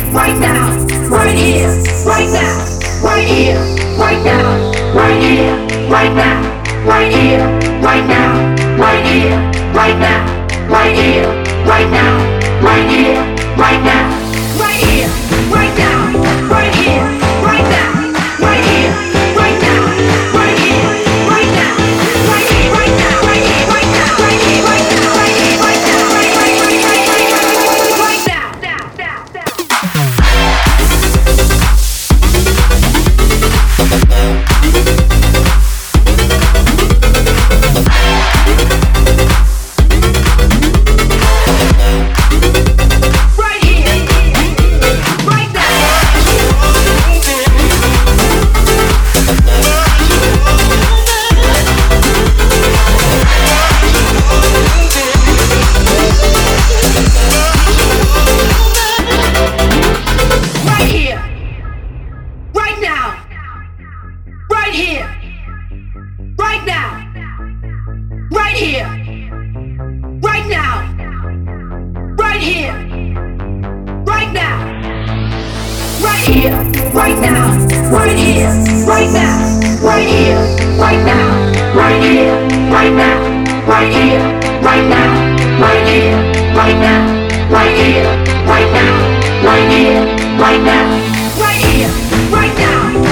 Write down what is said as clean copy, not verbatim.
right now, right here, right now, right here, right now, right here, right now, right here, right now, right here, right now, right here, right now, right here, right now, right here, right now, right here, right now, right here, right now, right here, right now, right here, right now, right here, right now, right here, right now, right here, right now, right here, right now, right here, right now.